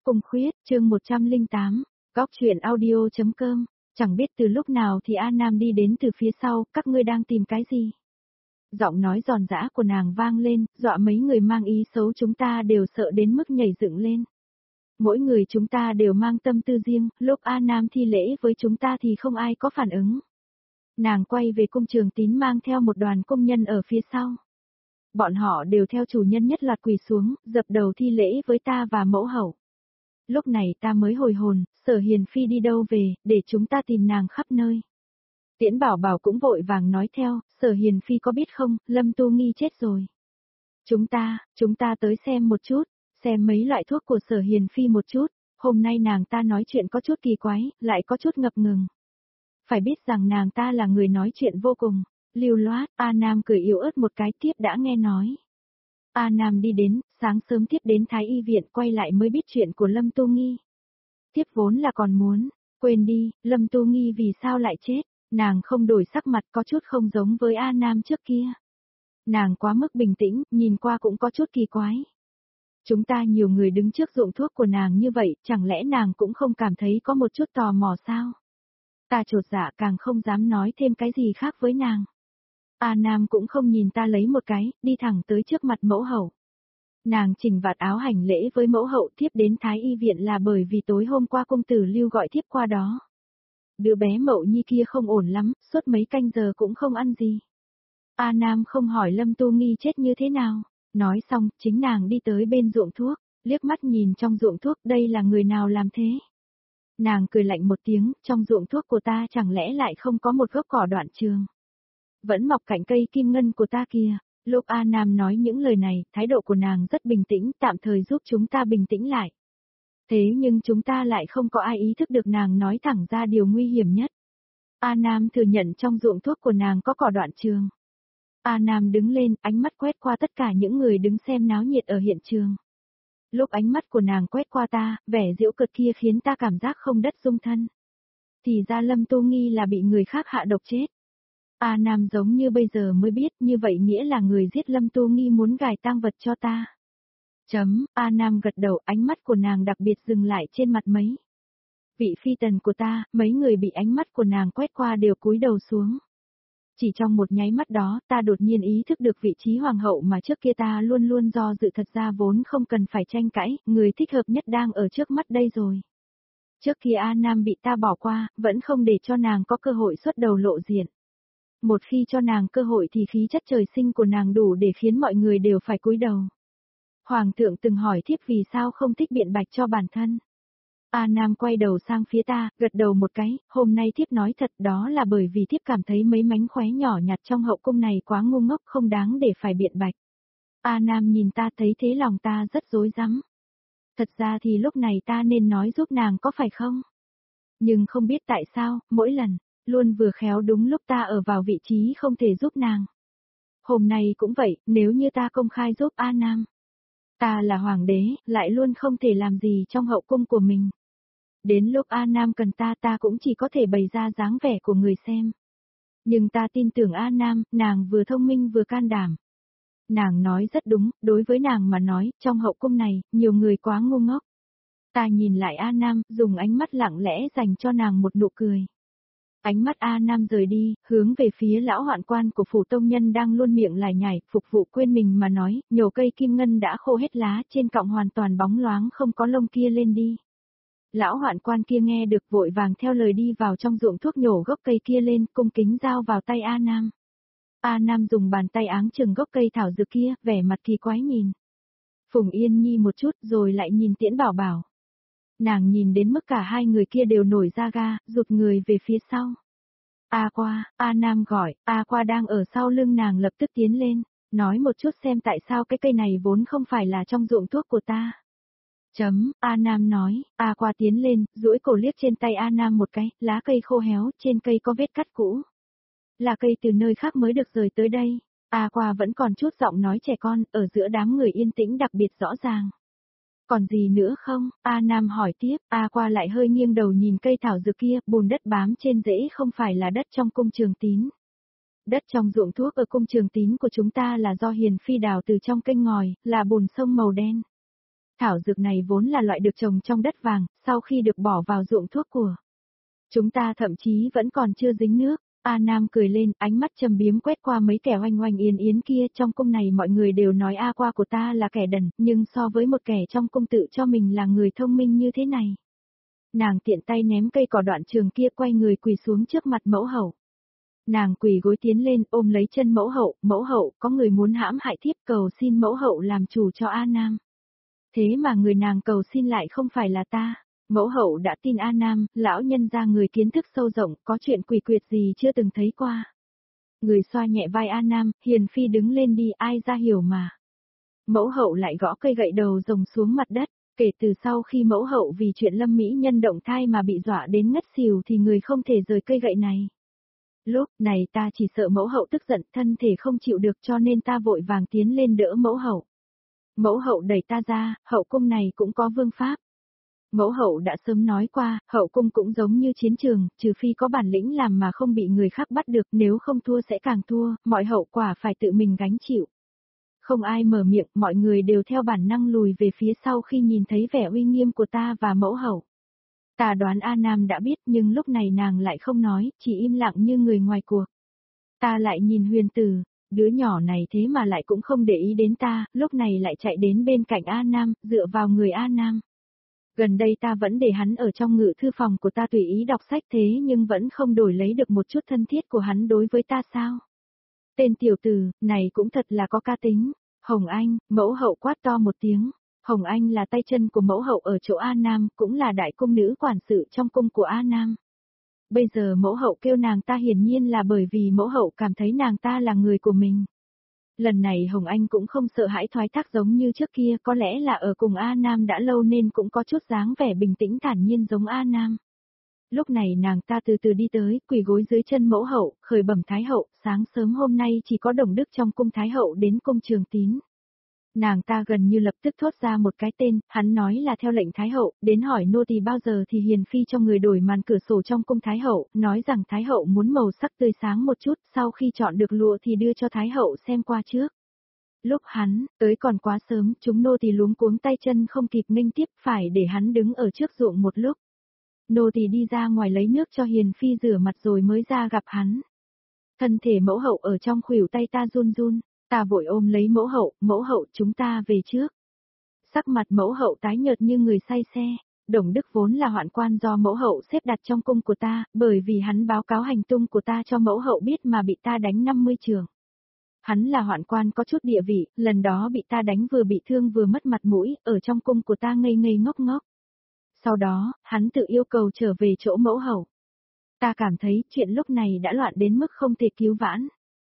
Cung Khuyết, chương 108, Góc truyện audio.com, chẳng biết từ lúc nào thì A Nam đi đến từ phía sau, các ngươi đang tìm cái gì? Giọng nói giòn giã của nàng vang lên, dọa mấy người mang ý xấu chúng ta đều sợ đến mức nhảy dựng lên. Mỗi người chúng ta đều mang tâm tư riêng, lúc A Nam thi lễ với chúng ta thì không ai có phản ứng. Nàng quay về cung Trường Tín mang theo một đoàn công nhân ở phía sau. Bọn họ đều theo chủ nhân nhất loạt quỳ xuống, dập đầu thi lễ với ta và mẫu hậu. Lúc này ta mới hồi hồn, Sở Hiền Phi đi đâu về, để chúng ta tìm nàng khắp nơi. Tiễn Bảo Bảo cũng vội vàng nói theo, Sở Hiền Phi có biết không, Lâm Tu Nghi chết rồi. Chúng ta tới xem một chút, xem mấy loại thuốc của Sở Hiền Phi một chút, hôm nay nàng ta nói chuyện có chút kỳ quái, lại có chút ngập ngừng. Phải biết rằng nàng ta là người nói chuyện vô cùng lưu loát. A Nam cười yếu ớt một cái, tiếp đã nghe nói. A Nam đi đến, sáng sớm tiếp đến Thái Y viện, quay lại mới biết chuyện của Lâm Tu Nghi. Tiếp vốn là còn muốn, quên đi, Lâm Tu Nghi vì sao lại chết, nàng không đổi sắc mặt, có chút không giống với A Nam trước kia. Nàng quá mức bình tĩnh, nhìn qua cũng có chút kỳ quái. Chúng ta nhiều người đứng trước ruộng thuốc của nàng như vậy, chẳng lẽ nàng cũng không cảm thấy có một chút tò mò sao? Ta chột dạ, càng không dám nói thêm cái gì khác với nàng. A Nam cũng không nhìn ta lấy một cái, đi thẳng tới trước mặt mẫu hậu. Nàng chỉnh vạt áo hành lễ với mẫu hậu, tiếp đến Thái Y viện là bởi vì tối hôm qua công tử Lưu gọi tiếp qua đó. Đứa bé Mậu Nhi kia không ổn lắm, suốt mấy canh giờ cũng không ăn gì. A Nam không hỏi Lâm Tu Nghi chết như thế nào. Nói xong, chính nàng đi tới bên ruộng thuốc, liếc mắt nhìn trong ruộng thuốc, đây là người nào làm thế? Nàng cười lạnh một tiếng, trong ruộng thuốc của ta chẳng lẽ lại không có một gốc cỏ đoạn trường. Vẫn mọc cạnh cây kim ngân của ta kìa. Lúc A Nam nói những lời này, thái độ của nàng rất bình tĩnh, tạm thời giúp chúng ta bình tĩnh lại. Thế nhưng chúng ta lại không có ai ý thức được nàng nói thẳng ra điều nguy hiểm nhất. A Nam thừa nhận trong ruộng thuốc của nàng có cỏ đoạn trường. A Nam đứng lên, ánh mắt quét qua tất cả những người đứng xem náo nhiệt ở hiện trường. Lúc ánh mắt của nàng quét qua ta, vẻ giễu cợt kia khiến ta cảm giác không đất dung thân. Thì ra Lâm Tu Nghi là bị người khác hạ độc chết. A Nam giống như bây giờ mới biết, như vậy nghĩa là người giết Lâm Tu Nghi muốn gài tang vật cho ta. A Nam gật đầu, ánh mắt của nàng đặc biệt dừng lại trên mặt mấy vị phi tần của ta, mấy người bị ánh mắt của nàng quét qua đều cúi đầu xuống. Chỉ trong một nháy mắt đó, ta đột nhiên ý thức được vị trí hoàng hậu mà trước kia ta luôn luôn do dự, thật ra vốn không cần phải tranh cãi, người thích hợp nhất đang ở trước mắt đây rồi. Trước khi A Nam bị ta bỏ qua, vẫn không để cho nàng có cơ hội xuất đầu lộ diện. Một khi cho nàng cơ hội thì khí chất trời sinh của nàng đủ để khiến mọi người đều phải cúi đầu. Hoàng thượng từng hỏi thiếp vì sao không thích biện bạch cho bản thân. A Nam quay đầu sang phía ta, gật đầu một cái, hôm nay thiếp nói thật, đó là bởi vì thiếp cảm thấy mấy mánh khóe nhỏ nhặt trong hậu cung này quá ngu ngốc, không đáng để phải biện bạch. A Nam nhìn ta, thấy thế lòng ta rất rối rắm. Thật ra thì lúc này ta nên nói giúp nàng có phải không? Nhưng không biết tại sao, mỗi lần luôn vừa khéo đúng lúc ta ở vào vị trí không thể giúp nàng. Hôm nay cũng vậy, nếu như ta công khai giúp A Nam. Ta là hoàng đế, lại luôn không thể làm gì trong hậu cung của mình. Đến lúc A Nam cần ta cũng chỉ có thể bày ra dáng vẻ của người xem. Nhưng ta tin tưởng A Nam, nàng vừa thông minh vừa can đảm. Nàng nói rất đúng, đối với nàng mà nói, trong hậu cung này, nhiều người quá ngu ngốc. Ta nhìn lại A Nam, dùng ánh mắt lặng lẽ dành cho nàng một nụ cười. Ánh mắt A Nam rời đi, hướng về phía lão hoạn quan của phủ tông nhân đang luôn miệng lải nhải, phục vụ quên mình mà nói, nhổ cây kim ngân đã khô hết lá, trên cọng hoàn toàn bóng loáng không có lông kia lên đi. Lão hoạn quan kia nghe được vội vàng theo lời đi vào trong ruộng thuốc nhổ gốc cây kia lên, cung kính giao vào tay A Nam. A Nam dùng bàn tay áng chừng gốc cây thảo dược kia, vẻ mặt kỳ quái nhìn Phùng Yên Nhi một chút rồi lại nhìn Tiễn Bảo Bảo. Nàng nhìn đến mức cả hai người kia đều nổi da ga, rụt người về phía sau. A Nam gọi, A Qua đang ở sau lưng nàng lập tức tiến lên, nói một chút xem tại sao cái cây này vốn không phải là trong ruộng thuốc của ta. A Nam nói, A Qua tiến lên, duỗi cổ liếc trên tay A Nam một cái, lá cây khô héo, trên cây có vết cắt cũ. Là cây từ nơi khác mới được rời tới đây. A Qua vẫn còn chút giọng nói trẻ con, ở giữa đám người yên tĩnh đặc biệt rõ ràng. Còn gì nữa không? A Nam hỏi tiếp, A Qua lại hơi nghiêng đầu nhìn cây thảo dược kia, bùn đất bám trên rễ không phải là đất trong cung Trường Tín. Đất trong ruộng thuốc ở cung Trường Tín của chúng ta là do Hiền Phi đào từ trong kênh ngòi, là bùn sông màu đen. Thảo dược này vốn là loại được trồng trong đất vàng, sau khi được bỏ vào ruộng thuốc của chúng ta thậm chí vẫn còn chưa dính nước. A Nam cười lên, ánh mắt trầm biếm quét qua mấy kẻ oanh oanh yến yến kia, trong cung này mọi người đều nói A Qua của ta là kẻ đần, nhưng so với một kẻ trong cung tự cho mình là người thông minh như thế này. Nàng tiện tay ném cây cỏ đoạn trường kia, quay người quỳ xuống trước mặt mẫu hậu. Nàng quỳ gối tiến lên ôm lấy chân mẫu hậu, có người muốn hãm hại thiếp, cầu xin mẫu hậu làm chủ cho A Nam. Thế mà người nàng cầu xin lại không phải là ta. Mẫu hậu đã tin A Nam, lão nhân ra người kiến thức sâu rộng, có chuyện quỷ quyệt gì chưa từng thấy qua. Người xoa nhẹ vai A Nam, hiền phi đứng lên đi, ai ra hiểu mà. Mẫu hậu lại gõ cây gậy đầu rồng xuống mặt đất, kể từ sau khi mẫu hậu vì chuyện Lâm Mỹ Nhân động thai mà bị dọa đến ngất xỉu thì người không thể rời cây gậy này. Lúc này ta chỉ sợ mẫu hậu tức giận, thân thể không chịu được, cho nên ta vội vàng tiến lên đỡ mẫu hậu. Mẫu hậu đẩy ta ra, hậu cung này cũng có vương pháp. Mẫu hậu đã sớm nói qua, hậu cung cũng giống như chiến trường, trừ phi có bản lĩnh làm mà không bị người khác bắt được, nếu không thua sẽ càng thua, mọi hậu quả phải tự mình gánh chịu. Không ai mở miệng, mọi người đều theo bản năng lùi về phía sau khi nhìn thấy vẻ uy nghiêm của ta và mẫu hậu. Ta đoán A Nam đã biết, nhưng lúc này nàng lại không nói, chỉ im lặng như người ngoài cuộc. Ta lại nhìn Huyền Tử, đứa nhỏ này thế mà lại cũng không để ý đến ta, lúc này lại chạy đến bên cạnh A Nam, dựa vào người A Nam. Gần đây ta vẫn để hắn ở trong ngự thư phòng của ta tùy ý đọc sách, thế nhưng vẫn không đổi lấy được một chút thân thiết của hắn đối với ta sao? Tên tiểu tử, này cũng thật là có ca tính. Hồng Anh, mẫu hậu quát to một tiếng. Hồng Anh là tay chân của mẫu hậu ở chỗ A Nam, cũng là đại cung nữ quản sự trong cung của A Nam. Bây giờ mẫu hậu kêu nàng ta hiển nhiên là bởi vì mẫu hậu cảm thấy nàng ta là người của mình. Lần này Hồng Anh cũng không sợ hãi thoái thác giống như trước kia, có lẽ là ở cùng A Nam đã lâu nên cũng có chút dáng vẻ bình tĩnh thản nhiên giống A Nam. Lúc này nàng ta từ từ đi tới, quỳ gối dưới chân mẫu hậu, khởi bẩm Thái hậu, sáng sớm hôm nay chỉ có Đồng Đức trong cung Thái hậu đến cung Trường Tín. Nàng ta gần như lập tức thốt ra một cái tên, hắn nói là theo lệnh Thái hậu, đến hỏi nô tỳ bao giờ thì hiền phi cho người đổi màn cửa sổ trong cung Thái hậu, nói rằng Thái hậu muốn màu sắc tươi sáng một chút, sau khi chọn được lụa thì đưa cho Thái hậu xem qua trước. Lúc hắn tới còn quá sớm, chúng nô tỳ luống cuống tay chân không kịp nghênh tiếp, phải để hắn đứng ở trước ruộng một lúc. Nô tỳ đi ra ngoài lấy nước cho hiền phi rửa mặt rồi mới ra gặp hắn. Thân thể mẫu hậu ở trong khuỷu tay ta run run. Ta vội ôm lấy mẫu hậu chúng ta về trước. Sắc mặt mẫu hậu tái nhợt như người say xe, Đồng Đức vốn là hoạn quan do mẫu hậu xếp đặt trong cung của ta, bởi vì hắn báo cáo hành tung của ta cho mẫu hậu biết mà bị ta đánh 50 trường. Hắn là hoạn quan có chút địa vị, lần đó bị ta đánh vừa bị thương vừa mất mặt mũi, ở trong cung của ta ngây ngây ngốc ngốc. Sau đó, hắn tự yêu cầu trở về chỗ mẫu hậu. Ta cảm thấy chuyện lúc này đã loạn đến mức không thể cứu vãn.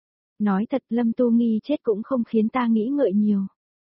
Nói thật Lâm Tu Nghi chết cũng không khiến ta nghĩ ngợi nhiều.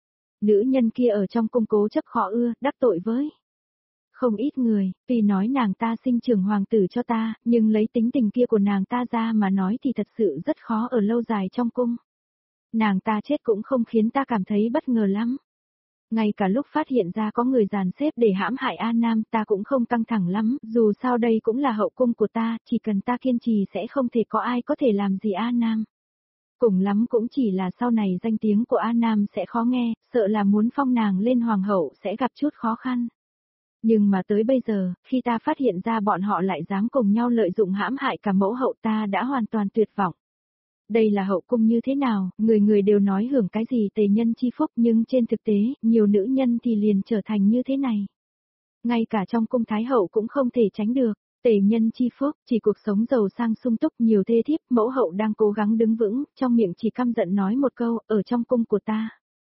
Nữ nhân kia ở trong cung cố chấp khó ưa, đắc tội với không ít người, tuy nói nàng ta sinh trưởng hoàng tử cho ta, nhưng lấy tính tình kia của nàng ta ra mà nói thì thật sự rất khó ở lâu dài trong cung. Nàng ta chết cũng không khiến ta cảm thấy bất ngờ lắm. Ngay cả lúc phát hiện ra có người dàn xếp để hãm hại A Nam ta cũng không căng thẳng lắm, dù sao đây cũng là hậu cung của ta, chỉ cần ta kiên trì sẽ không thể có ai có thể làm gì A Nam. Cùng lắm cũng chỉ là sau này danh tiếng của A Nam sẽ khó nghe, sợ là muốn phong nàng lên hoàng hậu sẽ gặp chút khó khăn. Nhưng mà tới bây giờ, khi ta phát hiện ra bọn họ lại dám cùng nhau lợi dụng hãm hại cả mẫu hậu ta đã hoàn toàn tuyệt vọng. Đây là hậu cung như thế nào, người người đều nói hưởng cái gì tề nhân chi phúc nhưng trên thực tế, nhiều nữ nhân thì liền trở thành như thế này. Ngay cả trong cung Thái hậu cũng không thể tránh được. Tề nhân chi phúc, chỉ cuộc sống giàu sang sung túc nhiều thê thiếp, mẫu hậu đang cố gắng đứng vững, trong miệng chỉ căm giận nói một câu, ở trong cung của ta.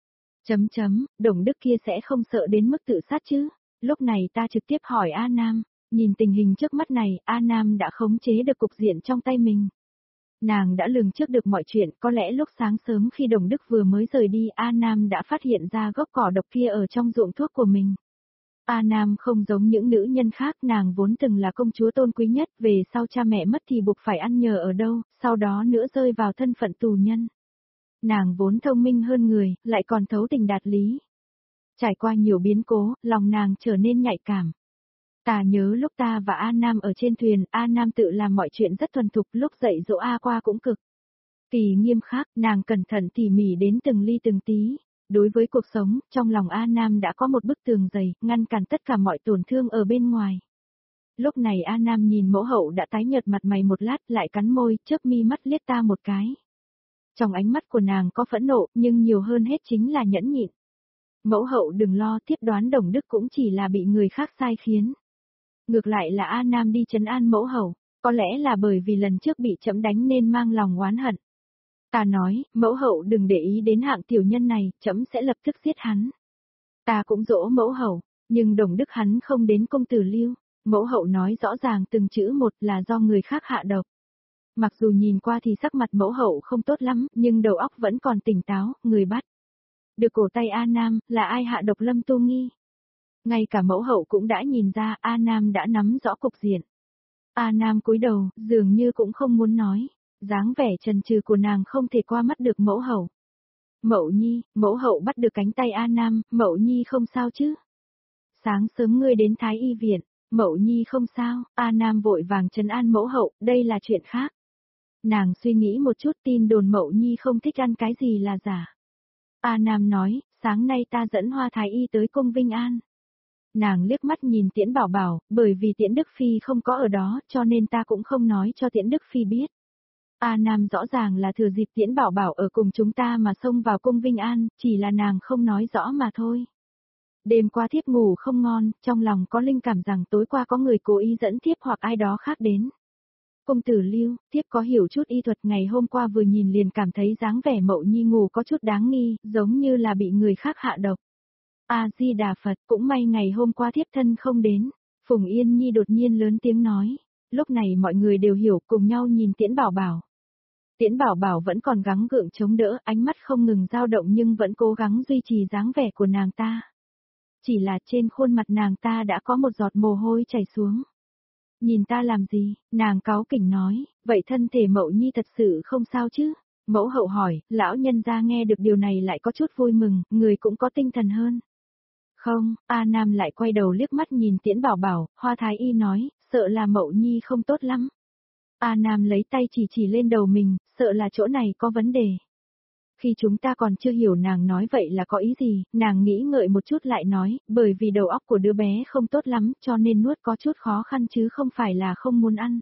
Đồng Đức kia sẽ không sợ đến mức tự sát chứ? Lúc này ta trực tiếp hỏi A Nam, nhìn tình hình trước mắt này, A Nam đã khống chế được cục diện trong tay mình. Nàng đã lường trước được mọi chuyện, có lẽ lúc sáng sớm khi Đồng Đức vừa mới rời đi, A Nam đã phát hiện ra gốc cỏ độc kia ở trong ruộng thuốc của mình. A Nam không giống những nữ nhân khác, nàng vốn từng là công chúa tôn quý nhất, về sau cha mẹ mất thì buộc phải ăn nhờ ở đâu, sau đó nữa rơi vào thân phận tù nhân. Nàng vốn thông minh hơn người, lại còn thấu tình đạt lý. Trải qua nhiều biến cố, lòng nàng trở nên nhạy cảm. Ta nhớ lúc ta và A Nam ở trên thuyền, A Nam tự làm mọi chuyện rất thuần thục, lúc dạy dỗ A Qua cũng cực kỳ nghiêm khắc, nàng cẩn thận tỉ mỉ đến từng ly từng tí. Đối với cuộc sống, trong lòng A Nam đã có một bức tường dày, ngăn cản tất cả mọi tổn thương ở bên ngoài. Lúc này A Nam nhìn mẫu hậu đã tái nhợt mặt mày một lát lại cắn môi, chớp mi mắt liếc ta một cái. Trong ánh mắt của nàng có phẫn nộ, nhưng nhiều hơn hết chính là nhẫn nhịn. Mẫu hậu đừng lo, thiếp đoán Đồng Đức cũng chỉ là bị người khác sai khiến. Ngược lại là A Nam đi trấn an mẫu hậu, có lẽ là bởi vì lần trước bị trẫm đánh nên mang lòng oán hận. Ta nói, mẫu hậu đừng để ý đến hạng tiểu nhân này, trẫm sẽ lập tức giết hắn. Ta cũng dỗ mẫu hậu, nhưng Đồng Đức hắn không đến công tử Lưu. Mẫu hậu nói rõ ràng từng chữ một là do người khác hạ độc. Mặc dù nhìn qua thì sắc mặt mẫu hậu không tốt lắm, nhưng đầu óc vẫn còn tỉnh táo, người bắt. Được cổ tay A Nam, là ai hạ độc Lâm Tô Nghi? Ngay cả mẫu hậu cũng đã nhìn ra A Nam đã nắm rõ cục diện. A Nam cúi đầu, dường như cũng không muốn nói. Dáng vẻ chần chừ của nàng không thể qua mắt được mẫu hậu. Mậu Nhi, mẫu hậu bắt được cánh tay A Nam, Mậu Nhi không sao chứ? Sáng sớm ngươi đến Thái Y viện, Mậu Nhi không sao, A Nam vội vàng trấn an mẫu hậu, đây là chuyện khác. Nàng suy nghĩ một chút tin đồn Mậu Nhi không thích ăn cái gì là giả. A Nam nói, sáng nay ta dẫn Hoa Thái Y tới cung Vinh An. Nàng liếc mắt nhìn Tiễn Bảo Bảo, bởi vì Tiễn Đức Phi không có ở đó cho nên ta cũng không nói cho Tiễn Đức Phi biết. A Nam rõ ràng là thừa dịp Tiễn Bảo Bảo ở cùng chúng ta mà xông vào cung Vinh An, chỉ là nàng không nói rõ mà thôi. Đêm qua thiếp ngủ không ngon, trong lòng có linh cảm rằng tối qua có người cố ý dẫn thiếp hoặc ai đó khác đến. Công tử Lưu, thiếp có hiểu chút y thuật, ngày hôm qua vừa nhìn liền cảm thấy dáng vẻ Mậu Nhi ngủ có chút đáng nghi, giống như là bị người khác hạ độc. A-di-đà Phật, cũng may ngày hôm qua thiếp thân không đến. Phùng Yên Nhi đột nhiên lớn tiếng nói. Lúc này mọi người đều hiểu, cùng nhau nhìn Tiễn Bảo Bảo. Tiễn Bảo Bảo vẫn còn gắng gượng chống đỡ, ánh mắt không ngừng dao động nhưng vẫn cố gắng duy trì dáng vẻ của nàng ta. Chỉ là trên khuôn mặt nàng ta đã có một giọt mồ hôi chảy xuống. Nhìn ta làm gì, nàng cáu kỉnh nói, vậy thân thể Mậu Nhi thật sự không sao chứ? Mẫu hậu hỏi, lão nhân gia nghe được điều này lại có chút vui mừng, người cũng có tinh thần hơn. Không, A Nam lại quay đầu liếc mắt nhìn Tiễn Bảo Bảo, Hoa Thái Y nói, sợ là Mậu Nhi không tốt lắm. A Nam lấy tay chỉ lên đầu mình, sợ là chỗ này có vấn đề. Khi chúng ta còn chưa hiểu nàng nói vậy là có ý gì, nàng nghĩ ngợi một chút lại nói, bởi vì đầu óc của đứa bé không tốt lắm cho nên nuốt có chút khó khăn chứ không phải là không muốn ăn.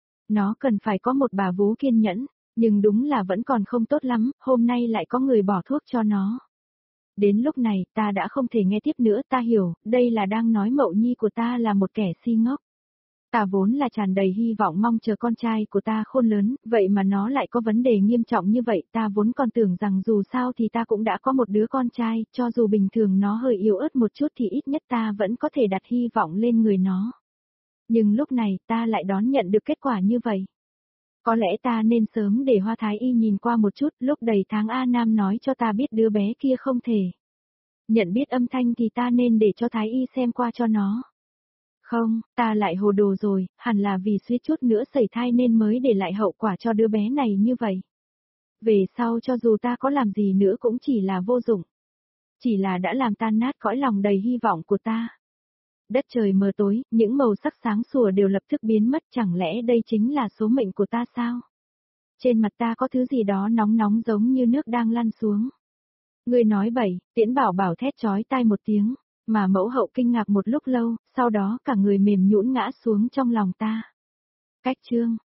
Nó cần phải có một bà vú kiên nhẫn, nhưng đúng là vẫn còn không tốt lắm, hôm nay lại có người bỏ thuốc cho nó. Đến lúc này ta đã không thể nghe tiếp nữa, ta hiểu, đây là đang nói Mậu Nhi của ta là một kẻ si ngốc. Ta vốn là tràn đầy hy vọng mong chờ con trai của ta khôn lớn, vậy mà nó lại có vấn đề nghiêm trọng như vậy, ta vốn còn tưởng rằng dù sao thì ta cũng đã có một đứa con trai, cho dù bình thường nó hơi yếu ớt một chút thì ít nhất ta vẫn có thể đặt hy vọng lên người nó. Nhưng lúc này ta lại đón nhận được kết quả như vậy. Có lẽ ta nên sớm để Hoa Thái Y nhìn qua một chút, lúc đầy tháng A Nam nói cho ta biết đứa bé kia không thể nhận biết âm thanh thì ta nên để cho Thái Y xem qua cho nó. Không, ta lại hồ đồ rồi, hẳn là vì suýt chút nữa sẩy thai nên mới để lại hậu quả cho đứa bé này như vậy. Về sau cho dù ta có làm gì nữa cũng chỉ là vô dụng. Chỉ là đã làm tan nát cõi lòng đầy hy vọng của ta. Đất trời mờ tối, những màu sắc sáng sủa đều lập tức biến mất, chẳng lẽ đây chính là số mệnh của ta sao? Trên mặt ta có thứ gì đó nóng nóng giống như nước đang lăn xuống. Ngươi nói bậy, Tiễn Bảo Bảo thét chói tai một tiếng, mà mẫu hậu kinh ngạc một lúc lâu, sau đó cả người mềm nhũn ngã xuống trong lòng ta. Cách chương